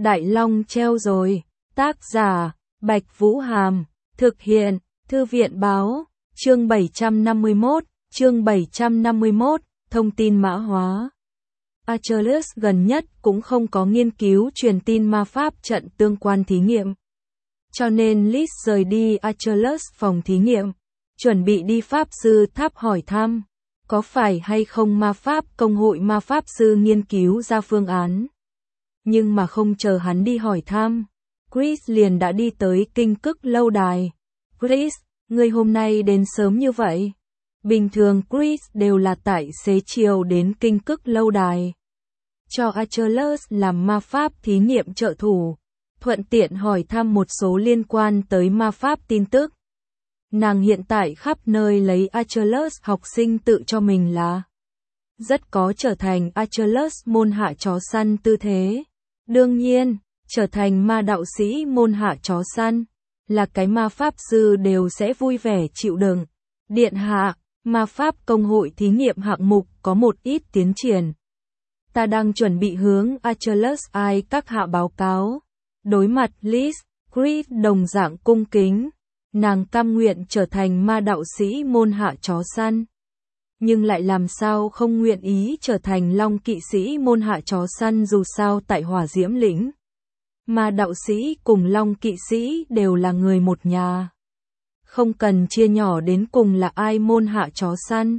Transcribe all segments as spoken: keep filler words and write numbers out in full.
Đại Long treo rồi. Tác giả, Bạch Vũ Hàm. Thực hiện, Thư viện báo. Chương bảy trăm năm mươi mốt, chương bảy trăm năm mươi mốt, thông tin mã hóa. Achilles gần nhất cũng không có nghiên cứu truyền tin ma pháp trận tương quan thí nghiệm. Cho nên Liz rời đi Achilles phòng thí nghiệm, chuẩn bị đi pháp sư tháp hỏi thăm, có phải hay không ma pháp công hội ma pháp sư nghiên cứu ra phương án. Nhưng mà không chờ hắn đi hỏi thăm, Chris liền đã đi tới Kinh Cức lâu đài. Chris, ngươi hôm nay đến sớm như vậy? Bình thường Chris đều là tại xế chiều đến Kinh Cức lâu đài, cho Achilles làm ma pháp thí nghiệm trợ thủ, thuận tiện hỏi thăm một số liên quan tới ma pháp tin tức. Nàng hiện tại khắp nơi lấy Achilles học sinh tự cho mình là rất có trở thành Achilles môn hạ chó săn tư thế. Đương nhiên, trở thành ma đạo sĩ môn hạ chó săn là cái ma pháp sư đều sẽ vui vẻ chịu đựng. Điện hạ, ma pháp công hội thí nghiệm hạng mục có một ít tiến triển. Ta đang chuẩn bị hướng Achilles ai các hạ báo cáo. Đối mặt Liz, Chris đồng dạng cung kính. Nàng cam nguyện trở thành ma đạo sĩ môn hạ chó săn, nhưng lại làm sao không nguyện ý trở thành long kỵ sĩ môn hạ chó săn, dù sao tại Hỏa Diễm Lĩnh, ma đạo sĩ cùng long kỵ sĩ đều là người một nhà. Không cần chia nhỏ đến cùng là ai môn hạ chó săn.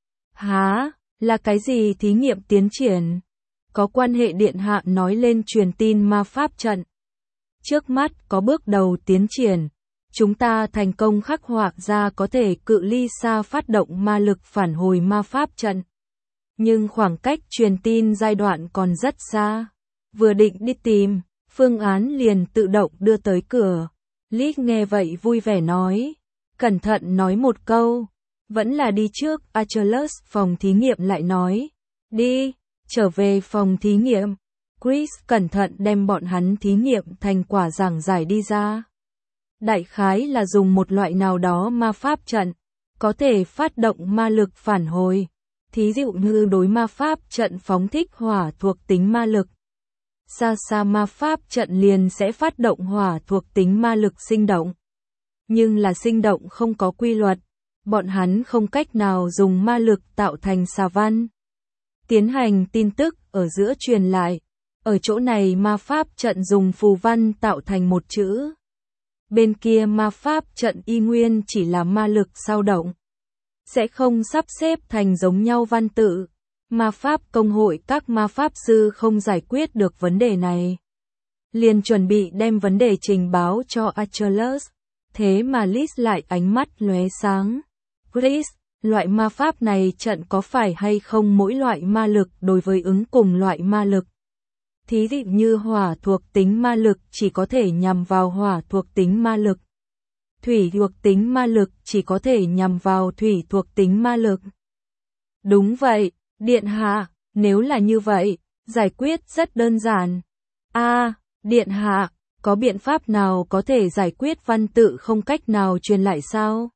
Hả, là cái gì thí nghiệm tiến triển? Có quan hệ điện hạ nói lên truyền tin ma pháp trận. Trước mắt có bước đầu tiến triển. Chúng ta thành công khắc họa ra có thể cự ly xa phát động ma lực phản hồi ma pháp trận. Nhưng khoảng cách truyền tin giai đoạn còn rất xa. Vừa định đi tìm, phương án liền tự động đưa tới cửa. Liz nghe vậy vui vẻ nói. Cẩn thận nói một câu. Vẫn là đi trước. Achilles phòng thí nghiệm lại nói. Đi, trở về phòng thí nghiệm. Chris cẩn thận đem bọn hắn thí nghiệm thành quả giảng giải đi ra. Đại khái là dùng một loại nào đó ma pháp trận, có thể phát động ma lực phản hồi. Thí dụ như đối ma pháp trận phóng thích hỏa thuộc tính ma lực. Xa xa ma pháp trận liền sẽ phát động hỏa thuộc tính ma lực sinh động. Nhưng là sinh động không có quy luật, bọn hắn không cách nào dùng ma lực tạo thành xà văn. Tiến hành tin tức ở giữa truyền lại. Ở chỗ này ma pháp trận dùng phù văn tạo thành một chữ. Bên kia ma pháp trận y nguyên chỉ là ma lực dao động. Sẽ không sắp xếp thành giống nhau văn tự. Ma pháp công hội các ma pháp sư không giải quyết được vấn đề này. Liền chuẩn bị đem vấn đề trình báo cho Achilles. Thế mà Liz lại ánh mắt lóe sáng. Chris, loại ma pháp này trận có phải hay không mỗi loại ma lực đối với ứng cùng loại ma lực? Thí dụ như hỏa thuộc tính ma lực chỉ có thể nhằm vào hỏa thuộc tính ma lực. Thủy thuộc tính ma lực chỉ có thể nhằm vào thủy thuộc tính ma lực. Đúng vậy, điện hạ, nếu là như vậy, giải quyết rất đơn giản. A, à, điện hạ, có biện pháp nào có thể giải quyết văn tự không cách nào truyền lại sao?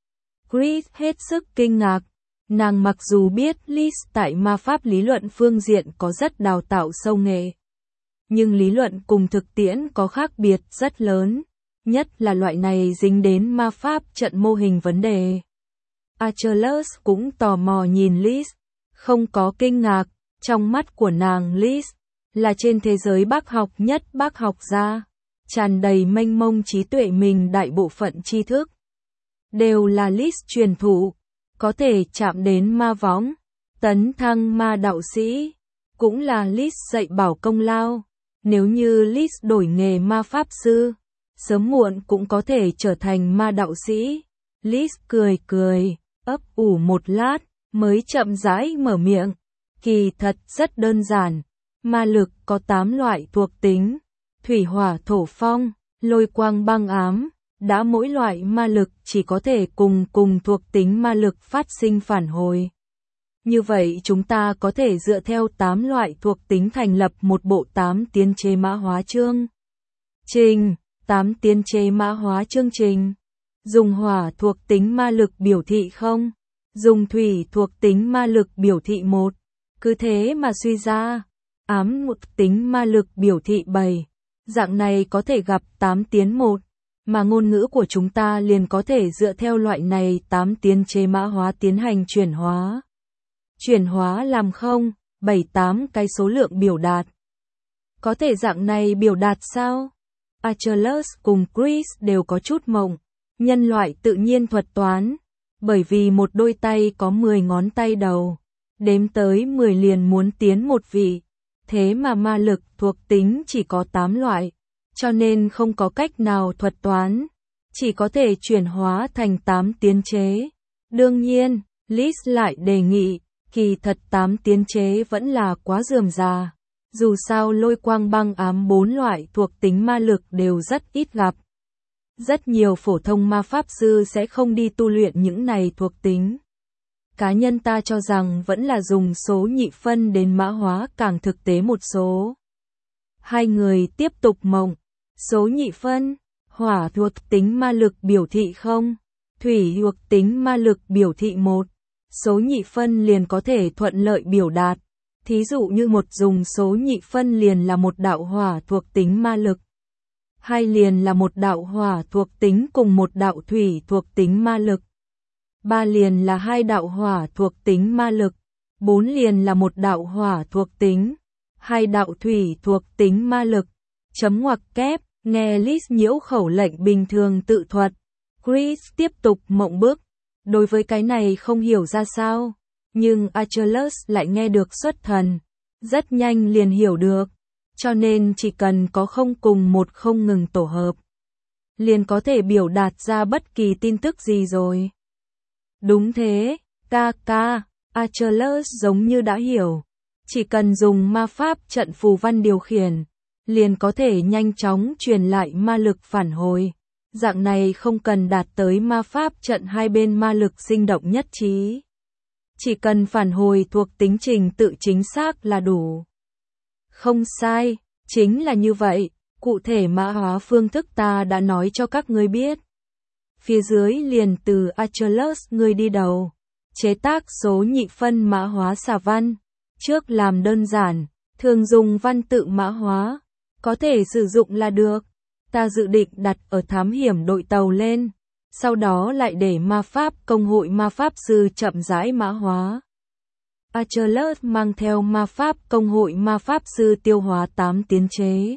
Chris hết sức kinh ngạc. Nàng mặc dù biết Liz tại ma pháp lý luận phương diện có rất đào tạo sâu nghệ, nhưng lý luận cùng thực tiễn có khác biệt rất lớn, nhất là loại này dính đến ma pháp trận mô hình vấn đề. Achilles cũng tò mò nhìn Liz, không có kinh ngạc, trong mắt của nàng Liz là trên thế giới bác học nhất bác học gia, tràn đầy mênh mông trí tuệ, mình đại bộ phận tri thức đều là Liz truyền thụ, có thể chạm đến ma võng, tấn thăng ma đạo sĩ, cũng là Liz dạy bảo công lao. Nếu như Liz đổi nghề ma pháp sư, sớm muộn cũng có thể trở thành ma đạo sĩ. Liz cười cười, ấp ủ một lát, mới chậm rãi mở miệng. Kỳ thật rất đơn giản, ma lực có tám loại thuộc tính, thủy hỏa thổ phong, lôi quang băng ám, đã mỗi loại ma lực chỉ có thể cùng cùng thuộc tính ma lực phát sinh phản hồi. Như vậy chúng ta có thể dựa theo tám loại thuộc tính thành lập một bộ tám tiên chế mã hóa chương trình, tám tiên chế mã hóa chương trình. Dùng hỏa thuộc tính ma lực biểu thị không, dùng thủy thuộc tính ma lực biểu thị một, cứ thế mà suy ra. Ám thuộc tính ma lực biểu thị bảy, Dạng này có thể gặp tám tiến một, mà ngôn ngữ của chúng ta liền có thể dựa theo loại này tám tiến chế mã hóa tiến hành chuyển hóa. Chuyển hóa làm không, bảy tám cái số lượng biểu đạt. Có thể dạng này biểu đạt sao? Achilles cùng Chris đều có chút mộng. Nhân loại tự nhiên thuật toán. Bởi vì một đôi tay có mười ngón tay đầu. Đếm tới mười liền muốn tiến một vị. Thế mà ma lực thuộc tính chỉ có tám loại. Cho nên không có cách nào thuật toán. Chỉ có thể chuyển hóa thành tám tiến chế. Đương nhiên, Liz lại đề nghị, kỳ thật tám tiến chế vẫn là quá rườm rà. Dù sao lôi quang băng ám bốn loại thuộc tính ma lực đều rất ít gặp. Rất nhiều phổ thông ma pháp sư sẽ không đi tu luyện những này thuộc tính. Cá nhân ta cho rằng vẫn là dùng số nhị phân đến mã hóa càng thực tế một số. Hai người tiếp tục mộng. Số nhị phân, hỏa thuộc tính ma lực biểu thị không, thủy thuộc tính ma lực biểu thị một. Số nhị phân liền có thể thuận lợi biểu đạt. Thí dụ như một dùng số nhị phân liền là một đạo hỏa thuộc tính ma lực. Hai liền là một đạo hỏa thuộc tính cùng một đạo thủy thuộc tính ma lực. Ba liền là hai đạo hỏa thuộc tính ma lực. Bốn liền là một đạo hỏa thuộc tính. Hai đạo thủy thuộc tính ma lực. Chấm ngoặc kép, nghe Liz nhiễu khẩu lệnh bình thường tự thuật. Chris tiếp tục mộng bức. Đối với cái này không hiểu ra sao. Nhưng Achilles lại nghe được xuất thần. Rất nhanh liền hiểu được. Cho nên chỉ cần có không cùng một không ngừng tổ hợp. Liền có thể biểu đạt ra bất kỳ tin tức gì rồi. Đúng thế, ca ca, Achilles giống như đã hiểu. Chỉ cần dùng ma pháp trận phù văn điều khiển. Liền có thể nhanh chóng truyền lại ma lực phản hồi. Dạng này không cần đạt tới ma pháp trận hai bên ma lực sinh động nhất trí. Chỉ cần phản hồi thuộc tính trình tự chính xác là đủ. Không sai, chính là như vậy, cụ thể mã hóa phương thức ta đã nói cho các ngươi biết. Phía dưới liền từ Achilles ngươi đi đầu, chế tác số nhị phân mã hóa xà văn. Trước làm đơn giản, thường dùng văn tự mã hóa, có thể sử dụng là được. Ta dự định đặt ở thám hiểm đội tàu lên. Sau đó lại để ma pháp công hội ma pháp sư chậm rãi mã hóa. Achilles mang theo ma pháp công hội ma pháp sư tiêu hóa tám tiến chế.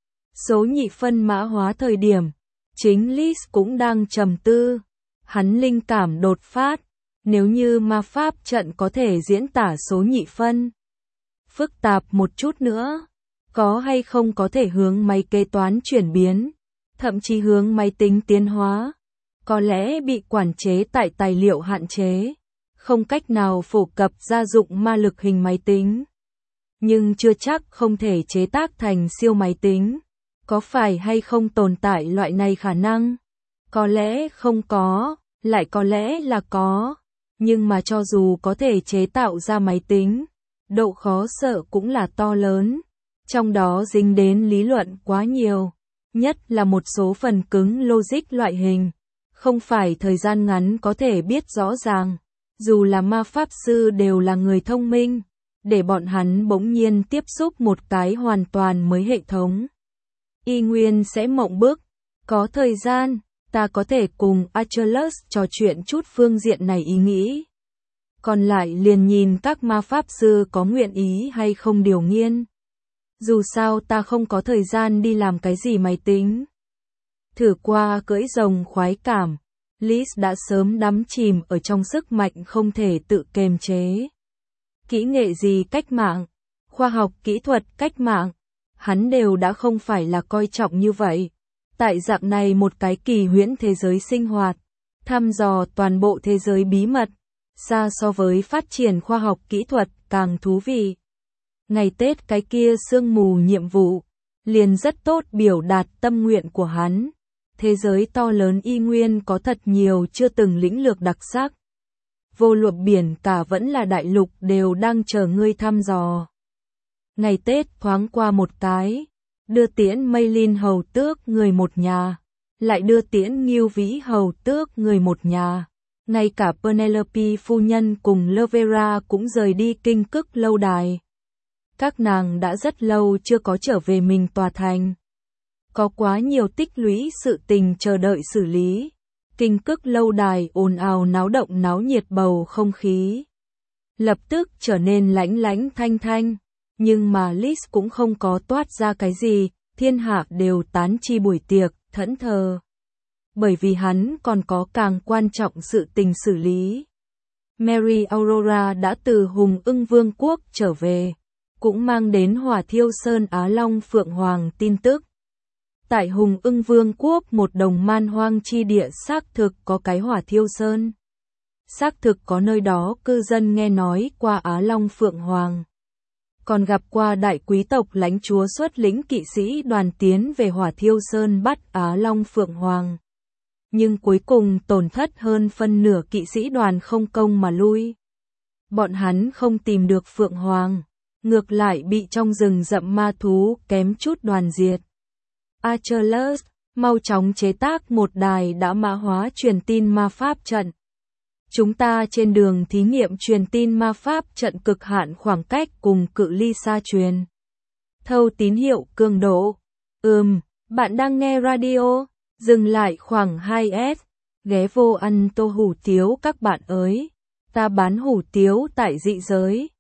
Số nhị phân mã hóa thời điểm, chính Liz cũng đang trầm tư. Hắn linh cảm đột phát, nếu như ma pháp trận có thể diễn tả số nhị phân. Phức tạp một chút nữa, có hay không có thể hướng máy kế toán chuyển biến, thậm chí hướng máy tính tiến hóa. Có lẽ bị quản chế tại tài liệu hạn chế, không cách nào phổ cập gia dụng ma lực hình máy tính. Nhưng chưa chắc không thể chế tác thành siêu máy tính. Có phải hay không tồn tại loại này khả năng? Có lẽ không có, lại có lẽ là có. Nhưng mà cho dù có thể chế tạo ra máy tính, độ khó sợ cũng là to lớn. Trong đó dính đến lý luận quá nhiều, nhất là một số phần cứng logic loại hình. Không phải thời gian ngắn có thể biết rõ ràng, dù là ma pháp sư đều là người thông minh, để bọn hắn bỗng nhiên tiếp xúc một cái hoàn toàn mới hệ thống. Y nguyên sẽ mộng bức, có thời gian, ta có thể cùng Achilles trò chuyện chút phương diện này ý nghĩ. Còn lại liền nhìn các ma pháp sư có nguyện ý hay không điều nghiên. Dù sao ta không có thời gian đi làm cái gì máy tính. Thử qua cưỡi rồng khoái cảm, Liz đã sớm đắm chìm ở trong sức mạnh không thể tự kiềm chế. Kỹ nghệ gì cách mạng, khoa học kỹ thuật cách mạng, hắn đều đã không phải là coi trọng như vậy. Tại dạng này một cái kỳ huyễn thế giới sinh hoạt, thăm dò toàn bộ thế giới bí mật, xa so với phát triển khoa học kỹ thuật càng thú vị. Ngày Tết cái kia sương mù nhiệm vụ, liền rất tốt biểu đạt tâm nguyện của hắn. Thế giới to lớn y nguyên có thật nhiều chưa từng lĩnh lược đặc sắc. Vô luận biển cả vẫn là đại lục đều đang chờ ngươi thăm dò. Ngày Tết thoáng qua một cái, đưa tiễn Maylin hầu tước người một nhà, lại đưa tiễn Ngưu Vĩ hầu tước người một nhà. Ngay cả Penelope phu nhân cùng Lovera cũng rời đi kinh cức lâu đài. Các nàng đã rất lâu chưa có trở về mình tòa thành. Có quá nhiều tích lũy sự tình chờ đợi xử lý. Kinh cức lâu đài ồn ào náo động náo nhiệt bầu không khí. Lập tức trở nên lãnh lãnh thanh thanh. Nhưng mà Liz cũng không có toát ra cái gì, thiên hạ đều tán chi buổi tiệc, thẫn thờ. Bởi vì hắn còn có càng quan trọng sự tình xử lý. Mary Aurora đã từ Hùng Ưng Vương quốc trở về, cũng mang đến Hỏa Thiêu Sơn Á Long Phượng Hoàng tin tức. Tại Hùng Ưng Vương quốc một đồng man hoang chi địa xác thực có cái Hỏa Thiêu Sơn. Xác thực có nơi đó cư dân nghe nói qua Á Long Phượng Hoàng. Còn gặp qua đại quý tộc lãnh chúa xuất lĩnh kỵ sĩ đoàn tiến về Hỏa Thiêu Sơn bắt Á Long Phượng Hoàng. Nhưng cuối cùng tổn thất hơn phân nửa kỵ sĩ đoàn không công mà lui. Bọn hắn không tìm được Phượng Hoàng, ngược lại bị trong rừng rậm ma thú kém chút đoàn diệt. Achilles, mau chóng chế tác một đài đã mã hóa truyền tin ma pháp trận. Chúng ta trên đường thí nghiệm truyền tin ma pháp trận cực hạn khoảng cách cùng cự ly xa truyền. Thâu tín hiệu cường độ. Ừm, bạn đang nghe radio, dừng lại khoảng hai S, ghé vô ăn tô hủ tiếu các bạn ơi. Ta bán hủ tiếu tại dị giới.